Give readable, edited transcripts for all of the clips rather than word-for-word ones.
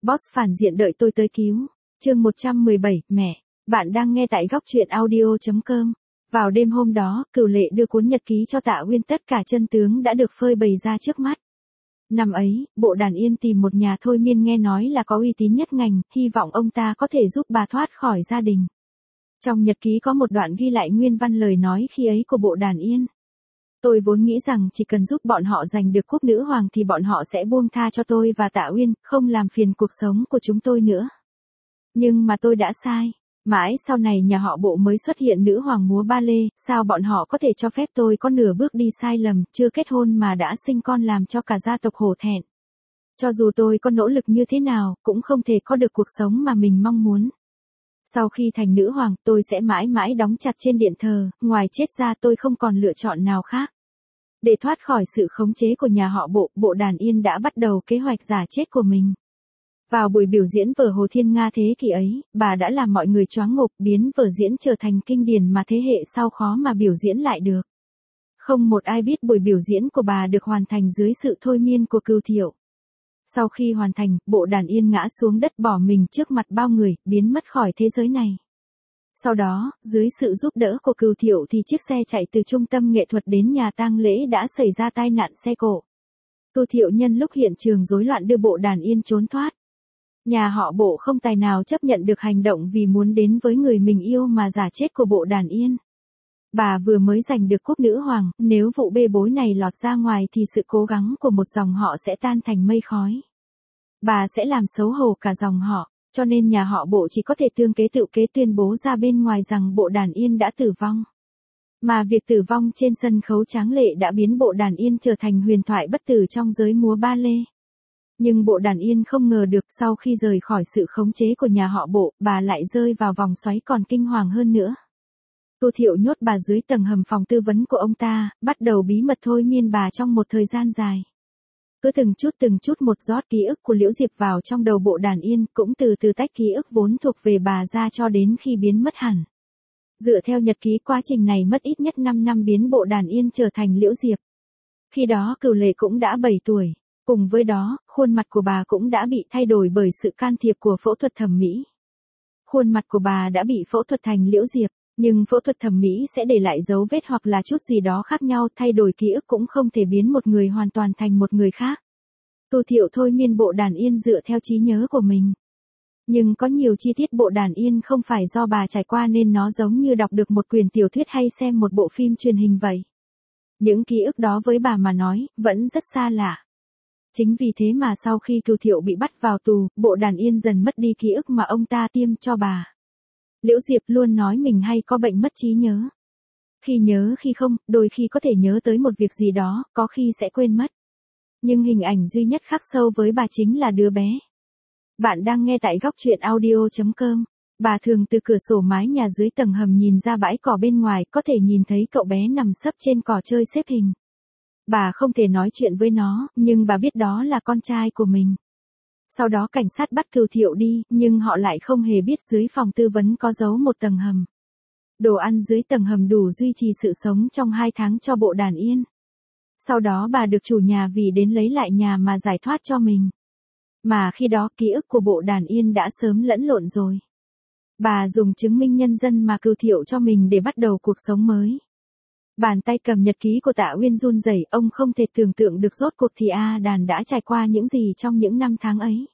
Boss phản diện đợi tôi tới cứu. Chương 117, mẹ. Bạn đang nghe tại góc truyện audio.com. Vào đêm hôm đó, Cửu Lệ đưa cuốn nhật ký cho Tạ Uyên, tất cả chân tướng đã được phơi bày ra trước mắt. Năm ấy, Bộ Đàn Yên tìm một nhà thôi miên nghe nói là có uy tín nhất ngành, hy vọng ông ta có thể giúp bà thoát khỏi gia đình. Trong nhật ký có một đoạn ghi lại nguyên văn lời nói khi ấy của Bộ Đàn Yên. Tôi vốn nghĩ rằng chỉ cần giúp bọn họ giành được cúp nữ hoàng thì bọn họ sẽ buông tha cho tôi và Tạ Uyên, không làm phiền cuộc sống của chúng tôi nữa. Nhưng mà tôi đã sai. Mãi sau này nhà họ Bộ mới xuất hiện nữ hoàng múa ba lê, sao bọn họ có thể cho phép tôi có nửa bước đi sai lầm, chưa kết hôn mà đã sinh con làm cho cả gia tộc hổ thẹn. Cho dù tôi có nỗ lực như thế nào, cũng không thể có được cuộc sống mà mình mong muốn. Sau khi thành nữ hoàng, tôi sẽ mãi mãi đóng chặt trên điện thờ, ngoài chết ra tôi không còn lựa chọn nào khác. Để thoát khỏi sự khống chế của nhà họ Bộ, Bộ Đàn Yên đã bắt đầu kế hoạch giả chết của mình. Vào buổi biểu diễn vở Hồ Thiên Nga thế kỷ ấy, bà đã làm mọi người choáng ngộp, biến vở diễn trở thành kinh điển mà thế hệ sau khó mà biểu diễn lại được. Không một ai biết buổi biểu diễn của bà được hoàn thành dưới sự thôi miên của Cửu Thiệu. Sau khi hoàn thành, Bộ Đàn Yên ngã xuống đất bỏ mình trước mặt bao người, biến mất khỏi thế giới này. Sau đó, dưới sự giúp đỡ của Cửu Thiệu thì chiếc xe chạy từ trung tâm nghệ thuật đến nhà tang lễ đã xảy ra tai nạn xe cộ. Cửu Thiệu nhân lúc hiện trường rối loạn đưa Bộ Đàn Yên trốn thoát. Nhà họ Bộ không tài nào chấp nhận được hành động vì muốn đến với người mình yêu mà giả chết của Bộ Đàn Yên. Bà vừa mới giành được cúp nữ hoàng, nếu vụ bê bối này lọt ra ngoài thì sự cố gắng của một dòng họ sẽ tan thành mây khói. Bà sẽ làm xấu hổ cả dòng họ, cho nên nhà họ Bộ chỉ có thể tương kế tự kế tuyên bố ra bên ngoài rằng Bộ Đàn Yên đã tử vong. Mà việc tử vong trên sân khấu tráng lệ đã biến Bộ Đàn Yên trở thành huyền thoại bất tử trong giới múa ba lê. Nhưng Bộ Đàn Yên không ngờ được sau khi rời khỏi sự khống chế của nhà họ Bộ, bà lại rơi vào vòng xoáy còn kinh hoàng hơn nữa. Cửu Thiệu nhốt bà dưới tầng hầm phòng tư vấn của ông ta, bắt đầu bí mật thôi miên bà trong một thời gian dài. Cứ từng chút một rót ký ức của Liễu Diệp vào trong đầu Bộ Đàn Yên, cũng từ từ tách ký ức vốn thuộc về bà ra cho đến khi biến mất hẳn. Dựa theo nhật ký, quá trình này mất ít nhất 5 năm biến Bộ Đàn Yên trở thành Liễu Diệp. Khi đó Cửu Lệ cũng đã 7 tuổi. Cùng với đó, khuôn mặt của bà cũng đã bị thay đổi bởi sự can thiệp của phẫu thuật thẩm mỹ. Khuôn mặt của bà đã bị phẫu thuật thành Liễu Diệp, nhưng phẫu thuật thẩm mỹ sẽ để lại dấu vết hoặc là chút gì đó khác nhau, thay đổi ký ức cũng không thể biến một người hoàn toàn thành một người khác. Cửu Thiệu thôi miên Bộ Đàn Yên dựa theo trí nhớ của mình. Nhưng có nhiều chi tiết Bộ Đàn Yên không phải do bà trải qua nên nó giống như đọc được một quyển tiểu thuyết hay xem một bộ phim truyền hình vậy. Những ký ức đó với bà mà nói, vẫn rất xa lạ. Chính vì thế mà sau khi Cửu Thiệu bị bắt vào tù, Bộ Đàn Yên dần mất đi ký ức mà ông ta tiêm cho bà. Liễu Diệp luôn nói mình hay có bệnh mất trí nhớ. Khi nhớ khi không, đôi khi có thể nhớ tới một việc gì đó, có khi sẽ quên mất. Nhưng hình ảnh duy nhất khắc sâu với bà chính là đứa bé. Bạn đang nghe tại góc truyện audio.com. Bà thường từ cửa sổ mái nhà dưới tầng hầm nhìn ra bãi cỏ bên ngoài, có thể nhìn thấy cậu bé nằm sấp trên cỏ chơi xếp hình. Bà không thể nói chuyện với nó, nhưng bà biết đó là con trai của mình. Sau đó cảnh sát bắt Cửu Thiệu đi, nhưng họ lại không hề biết dưới phòng tư vấn có giấu một tầng hầm. Đồ ăn dưới tầng hầm đủ duy trì sự sống trong 2 tháng cho Bộ Đàn Yên. Sau đó bà được chủ nhà vì đến lấy lại nhà mà giải thoát cho mình. Mà khi đó ký ức của Bộ Đàn Yên đã sớm lẫn lộn rồi. Bà dùng chứng minh nhân dân mà Cửu Thiệu cho mình để bắt đầu cuộc sống mới. Bàn tay cầm nhật ký của Tạ Uyên run rẩy, ông không thể tưởng tượng được rốt cuộc thì Đàn đã trải qua những gì trong những năm tháng ấy.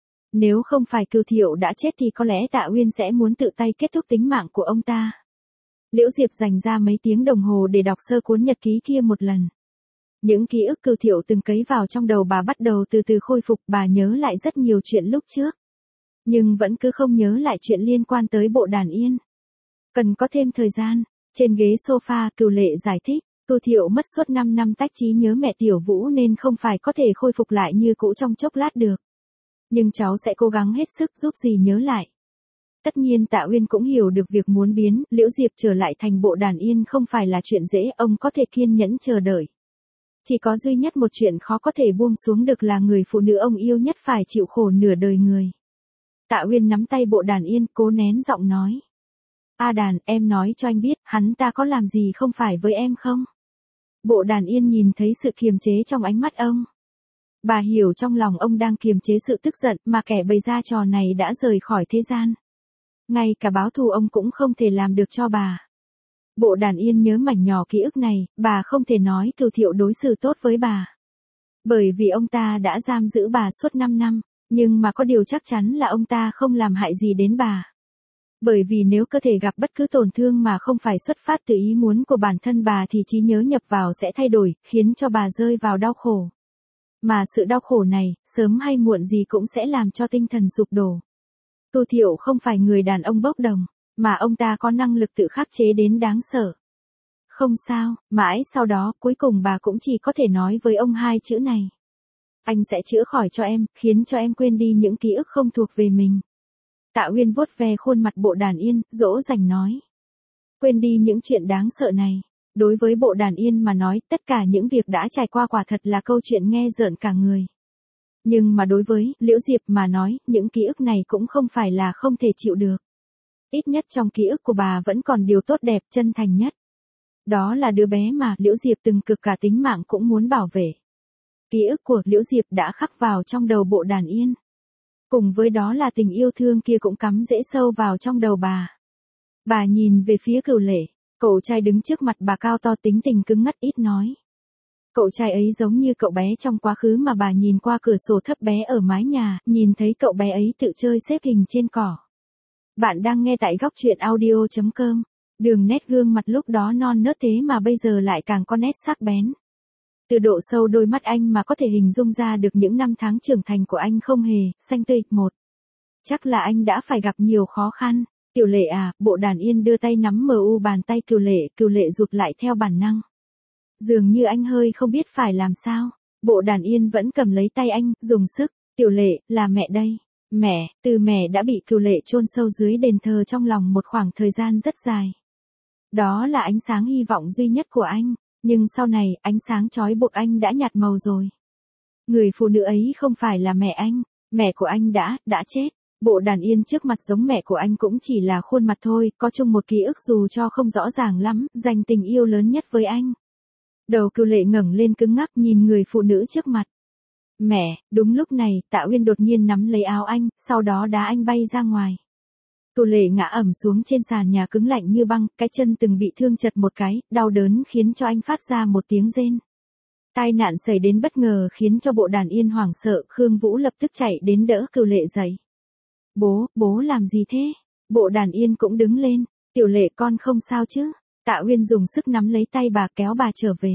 Nếu không phải Cửu Thiệu đã chết thì có lẽ Tạ Uyên sẽ muốn tự tay kết thúc tính mạng của ông ta. Liễu Diệp dành ra mấy tiếng đồng hồ để đọc sơ cuốn nhật ký kia một lần. Những ký ức Cửu Thiệu từng cấy vào trong đầu bà bắt đầu từ từ khôi phục, bà nhớ lại rất nhiều chuyện lúc trước. Nhưng vẫn cứ không nhớ lại chuyện liên quan tới Bộ Đàn Yên. Cần có thêm thời gian. Trên ghế sofa, Cửu Lệ giải thích, Cửu Thiệu mất suốt 5 năm tách trí nhớ mẹ Tiểu Vũ nên không phải có thể khôi phục lại như cũ trong chốc lát được. Nhưng cháu sẽ cố gắng hết sức giúp dì nhớ lại. Tất nhiên Tạ Uyên cũng hiểu được việc muốn biến Liễu Diệp trở lại thành Bộ Đàn Yên không phải là chuyện dễ, ông có thể kiên nhẫn chờ đợi. Chỉ có duy nhất một chuyện khó có thể buông xuống được là người phụ nữ ông yêu nhất phải chịu khổ nửa đời người. Tạ Uyên nắm tay Bộ Đàn Yên, cố nén giọng nói. Đàn, em nói cho anh biết, hắn ta có làm gì không phải với em không? Bộ Đàn Yên nhìn thấy sự kiềm chế trong ánh mắt ông. Bà hiểu trong lòng ông đang kiềm chế sự tức giận mà kẻ bày ra trò này đã rời khỏi thế gian. Ngay cả báo thù ông cũng không thể làm được cho bà. Bộ Đàn Yên nhớ mảnh nhỏ ký ức này, bà không thể nói Cửu Thiệu đối xử tốt với bà. Bởi vì ông ta đã giam giữ bà suốt 5 năm, nhưng mà có điều chắc chắn là ông ta không làm hại gì đến bà. Bởi vì nếu cơ thể gặp bất cứ tổn thương mà không phải xuất phát từ ý muốn của bản thân bà thì trí nhớ nhập vào sẽ thay đổi, khiến cho bà rơi vào đau khổ. Mà sự đau khổ này, sớm hay muộn gì cũng sẽ làm cho tinh thần sụp đổ. Cửu Thiệu không phải người đàn ông bốc đồng, mà ông ta có năng lực tự khắc chế đến đáng sợ. Không sao, mãi sau đó cuối cùng bà cũng chỉ có thể nói với ông hai chữ này. Anh sẽ chữa khỏi cho em, khiến cho em quên đi những ký ức không thuộc về mình. Tạ Uyên vuốt ve khuôn mặt Bộ Đàn Yên, dỗ dành nói. Quên đi những chuyện đáng sợ này. Đối với Bộ Đàn Yên mà nói, tất cả những việc đã trải qua quả thật là câu chuyện nghe rợn cả người. Nhưng mà đối với Liễu Diệp mà nói, những ký ức này cũng không phải là không thể chịu được. Ít nhất trong ký ức của bà vẫn còn điều tốt đẹp chân thành nhất. Đó là đứa bé mà Liễu Diệp từng cực cả tính mạng cũng muốn bảo vệ. Ký ức của Liễu Diệp đã khắc vào trong đầu Bộ Đàn Yên. Cùng với đó là tình yêu thương kia cũng cắm rễ sâu vào trong đầu bà. Bà nhìn về phía Cửu Lệ, cậu trai đứng trước mặt bà cao to tính tình cứng ngắt ít nói. Cậu trai ấy giống như cậu bé trong quá khứ mà bà nhìn qua cửa sổ thấp bé ở mái nhà, nhìn thấy cậu bé ấy tự chơi xếp hình trên cỏ. Bạn đang nghe tại góc truyện audio.com. Đường nét gương mặt lúc đó non nớt thế mà bây giờ lại càng có nét sắc bén. Từ độ sâu đôi mắt anh mà có thể hình dung ra được những năm tháng trưởng thành của anh không hề xanh tươi một. Chắc là anh đã phải gặp nhiều khó khăn. Tiểu Lệ à, Bộ Đàn Yên đưa tay nắm bàn tay Cửu Lệ rụt lại theo bản năng. Dường như anh hơi không biết phải làm sao. Bộ Đàn Yên vẫn cầm lấy tay anh, dùng sức. Tiểu Lệ, là mẹ đây. Mẹ, từ mẹ đã bị Cửu Lệ chôn sâu dưới đền thờ trong lòng một khoảng thời gian rất dài. Đó là ánh sáng hy vọng duy nhất của anh, nhưng sau này ánh sáng trói buộc anh đã nhạt màu rồi. Người phụ nữ ấy không phải là mẹ anh, mẹ của anh đã chết. Bộ Đàn Yên trước mặt giống mẹ của anh cũng chỉ là khuôn mặt thôi, có chung một ký ức dù cho không rõ ràng lắm, dành tình yêu lớn nhất với anh. Đầu Cửu Lệ ngẩng lên cứng ngắc nhìn người phụ nữ trước mặt. Mẹ, đúng lúc này, Tạ Uyên đột nhiên nắm lấy áo anh, sau đó đá anh bay ra ngoài. Cửu Lệ ngã ẩm xuống trên sàn nhà cứng lạnh như băng, cái chân từng bị thương chật một cái, đau đớn khiến cho anh phát ra một tiếng rên. Tai nạn xảy đến bất ngờ khiến cho Bộ Đàn Yên hoảng sợ, Khương Vũ lập tức chạy đến đỡ Cửu Lệ dậy. Bố làm gì thế? Bộ Đàn Yên cũng đứng lên, Tiểu Lệ con không sao chứ? Tạ Uyên dùng sức nắm lấy tay bà kéo bà trở về.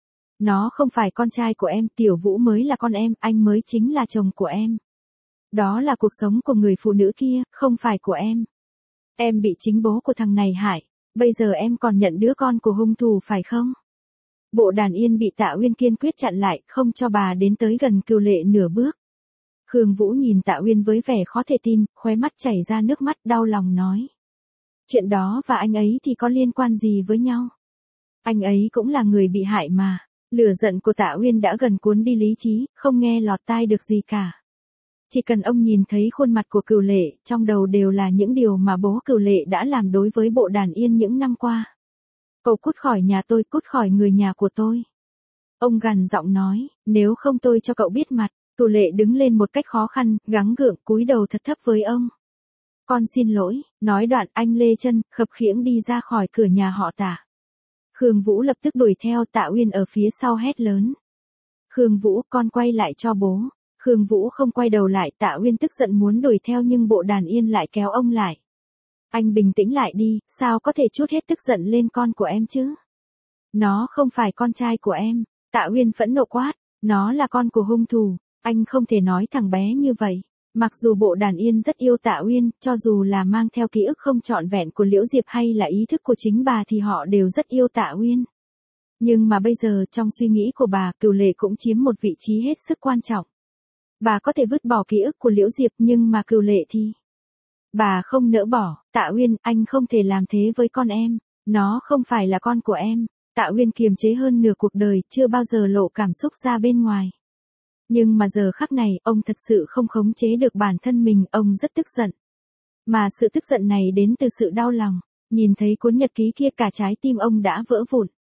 Nó không phải con trai của em, Tiểu Vũ mới là con em, anh mới chính là chồng của em. Đó là cuộc sống của người phụ nữ kia, không phải của em. Em bị chính bố của thằng này hại, bây giờ em còn nhận đứa con của hung thủ phải không? Bộ Đàn Yên bị Tạ Uyên kiên quyết chặn lại, không cho bà đến tới gần Cửu Lệ nửa bước. Khương Vũ nhìn Tạ Uyên với vẻ khó thể tin, khóe mắt chảy ra nước mắt đau lòng nói. Chuyện đó và anh ấy thì có liên quan gì với nhau? Anh ấy cũng là người bị hại mà. Lửa giận của Tạ Uyên đã gần cuốn đi lý trí, không nghe lọt tai được gì cả. Chỉ cần ông nhìn thấy khuôn mặt của Cửu Lệ, trong đầu đều là những điều mà bố Cửu Lệ đã làm đối với Bộ Đàn Yên những năm qua. Cậu cút khỏi nhà tôi, cút khỏi người nhà của tôi. Ông gằn giọng nói, nếu không tôi cho cậu biết mặt. Cửu Lệ đứng lên một cách khó khăn, gắng gượng cúi đầu thật thấp với ông. Con xin lỗi, nói đoạn anh lê chân, khập khiễng đi ra khỏi cửa nhà họ Tạ. Khương Vũ lập tức đuổi theo, Tạ Uyên ở phía sau hét lớn. Khương Vũ, con quay lại cho bố. Khương Vũ không quay đầu lại, Tạ Uyên tức giận muốn đuổi theo nhưng Bộ Đàn Yên lại kéo ông lại. Anh bình tĩnh lại đi, sao có thể trút hết tức giận lên con của em chứ? Nó không phải con trai của em. Tạ Uyên phẫn nộ quát, nó là con của hung thủ, anh không thể nói thằng bé như vậy. Mặc dù Bộ Đàn Yên rất yêu Tạ Uyên, cho dù là mang theo ký ức không trọn vẹn của Liễu Diệp hay là ý thức của chính bà thì họ đều rất yêu Tạ Uyên. Nhưng mà bây giờ trong suy nghĩ của bà, Cửu Lệ cũng chiếm một vị trí hết sức quan trọng. Bà có thể vứt bỏ ký ức của Liễu Diệp nhưng mà Cửu Lệ thì... Bà không nỡ bỏ. Tạ Uyên, anh không thể làm thế với con em. Nó không phải là con của em. Tạ Uyên kiềm chế hơn nửa cuộc đời, chưa bao giờ lộ cảm xúc ra bên ngoài. Nhưng mà giờ khắc này, ông thật sự không khống chế được bản thân mình, ông rất tức giận. Mà sự tức giận này đến từ sự đau lòng. Nhìn thấy cuốn nhật ký kia cả trái tim ông đã vỡ vụn.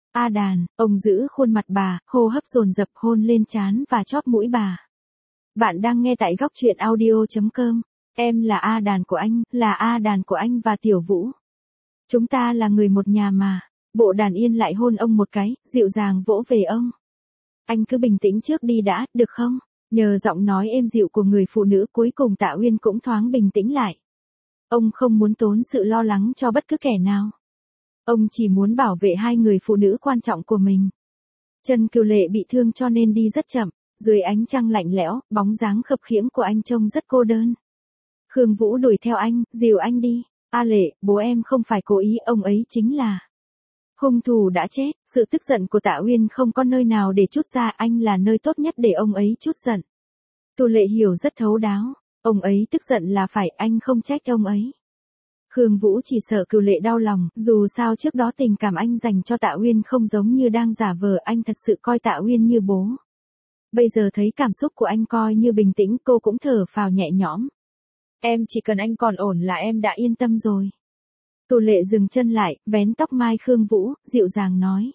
A Đàn, ông giữ khuôn mặt bà, hô hấp dồn dập hôn lên trán và chóp mũi bà. Bạn đang nghe tại góc truyện audio.com. Em là A Đàn của anh, là A Đàn của anh và Tiểu Vũ. Chúng ta là người một nhà mà. Bộ Đàn Yên lại hôn ông một cái, dịu dàng vỗ về ông. Anh cứ bình tĩnh trước đi đã, được không? Nhờ giọng nói êm dịu của người phụ nữ cuối cùng Tạ Uyên cũng thoáng bình tĩnh lại. Ông không muốn tốn sự lo lắng cho bất cứ kẻ nào. Ông chỉ muốn bảo vệ hai người phụ nữ quan trọng của mình. Trần Cửu Lệ bị thương cho nên đi rất chậm, dưới ánh trăng lạnh lẽo, bóng dáng khập khiễng của anh trông rất cô đơn. Khương Vũ đuổi theo anh, dìu anh đi. A Lệ, bố em không phải cố ý, ông ấy chính là hung thủ đã chết. Sự tức giận của Tạ Uyên không có nơi nào để trút ra, anh là nơi tốt nhất để ông ấy trút giận. Cửu Lệ hiểu rất thấu đáo, ông ấy tức giận là phải, anh không trách ông ấy. Khương Vũ chỉ sợ Cửu Lệ đau lòng, dù sao trước đó tình cảm anh dành cho Tạ Uyên không giống như đang giả vờ, anh thật sự coi Tạ Uyên như bố. Bây giờ thấy cảm xúc của anh coi như bình tĩnh, cô cũng thở phào nhẹ nhõm. Em chỉ cần anh còn ổn là em đã yên tâm rồi. Cửu Lệ dừng chân lại, vén tóc mai Khương Vũ, dịu dàng nói.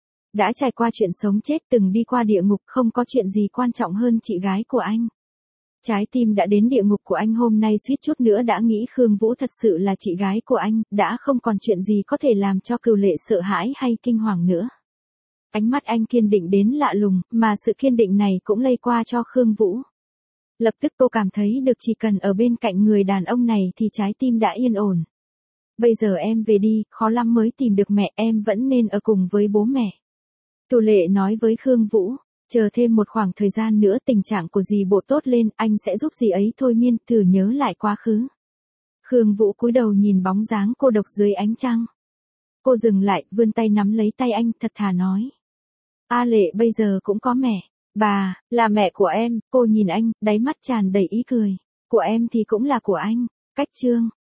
Đã trải qua chuyện sống chết, từng đi qua địa ngục, không có chuyện gì quan trọng hơn chị gái của anh. Trái tim đã đến địa ngục của anh hôm nay suýt chút nữa đã nghĩ Khương Vũ thật sự là chị gái của anh, đã không còn chuyện gì có thể làm cho Cửu Lệ sợ hãi hay kinh hoàng nữa. Ánh mắt anh kiên định đến lạ lùng, mà sự kiên định này cũng lây qua cho Khương Vũ. Lập tức cô cảm thấy được chỉ cần ở bên cạnh người đàn ông này thì trái tim đã yên ổn. Bây giờ em về đi, khó lắm mới tìm được mẹ, em vẫn nên ở cùng với bố mẹ. Cửu Lệ nói với Khương Vũ, chờ thêm một khoảng thời gian nữa tình trạng của dì Bộ tốt lên, anh sẽ giúp dì ấy thôi miên, thử nhớ lại quá khứ. Khương Vũ cúi đầu nhìn bóng dáng cô độc dưới ánh trăng. Cô dừng lại, vươn tay nắm lấy tay anh, thật thà nói. A Lệ bây giờ cũng có mẹ. Bà, là mẹ của em. Cô nhìn anh, đáy mắt tràn đầy ý cười. Của em thì cũng là của anh. Cách chương.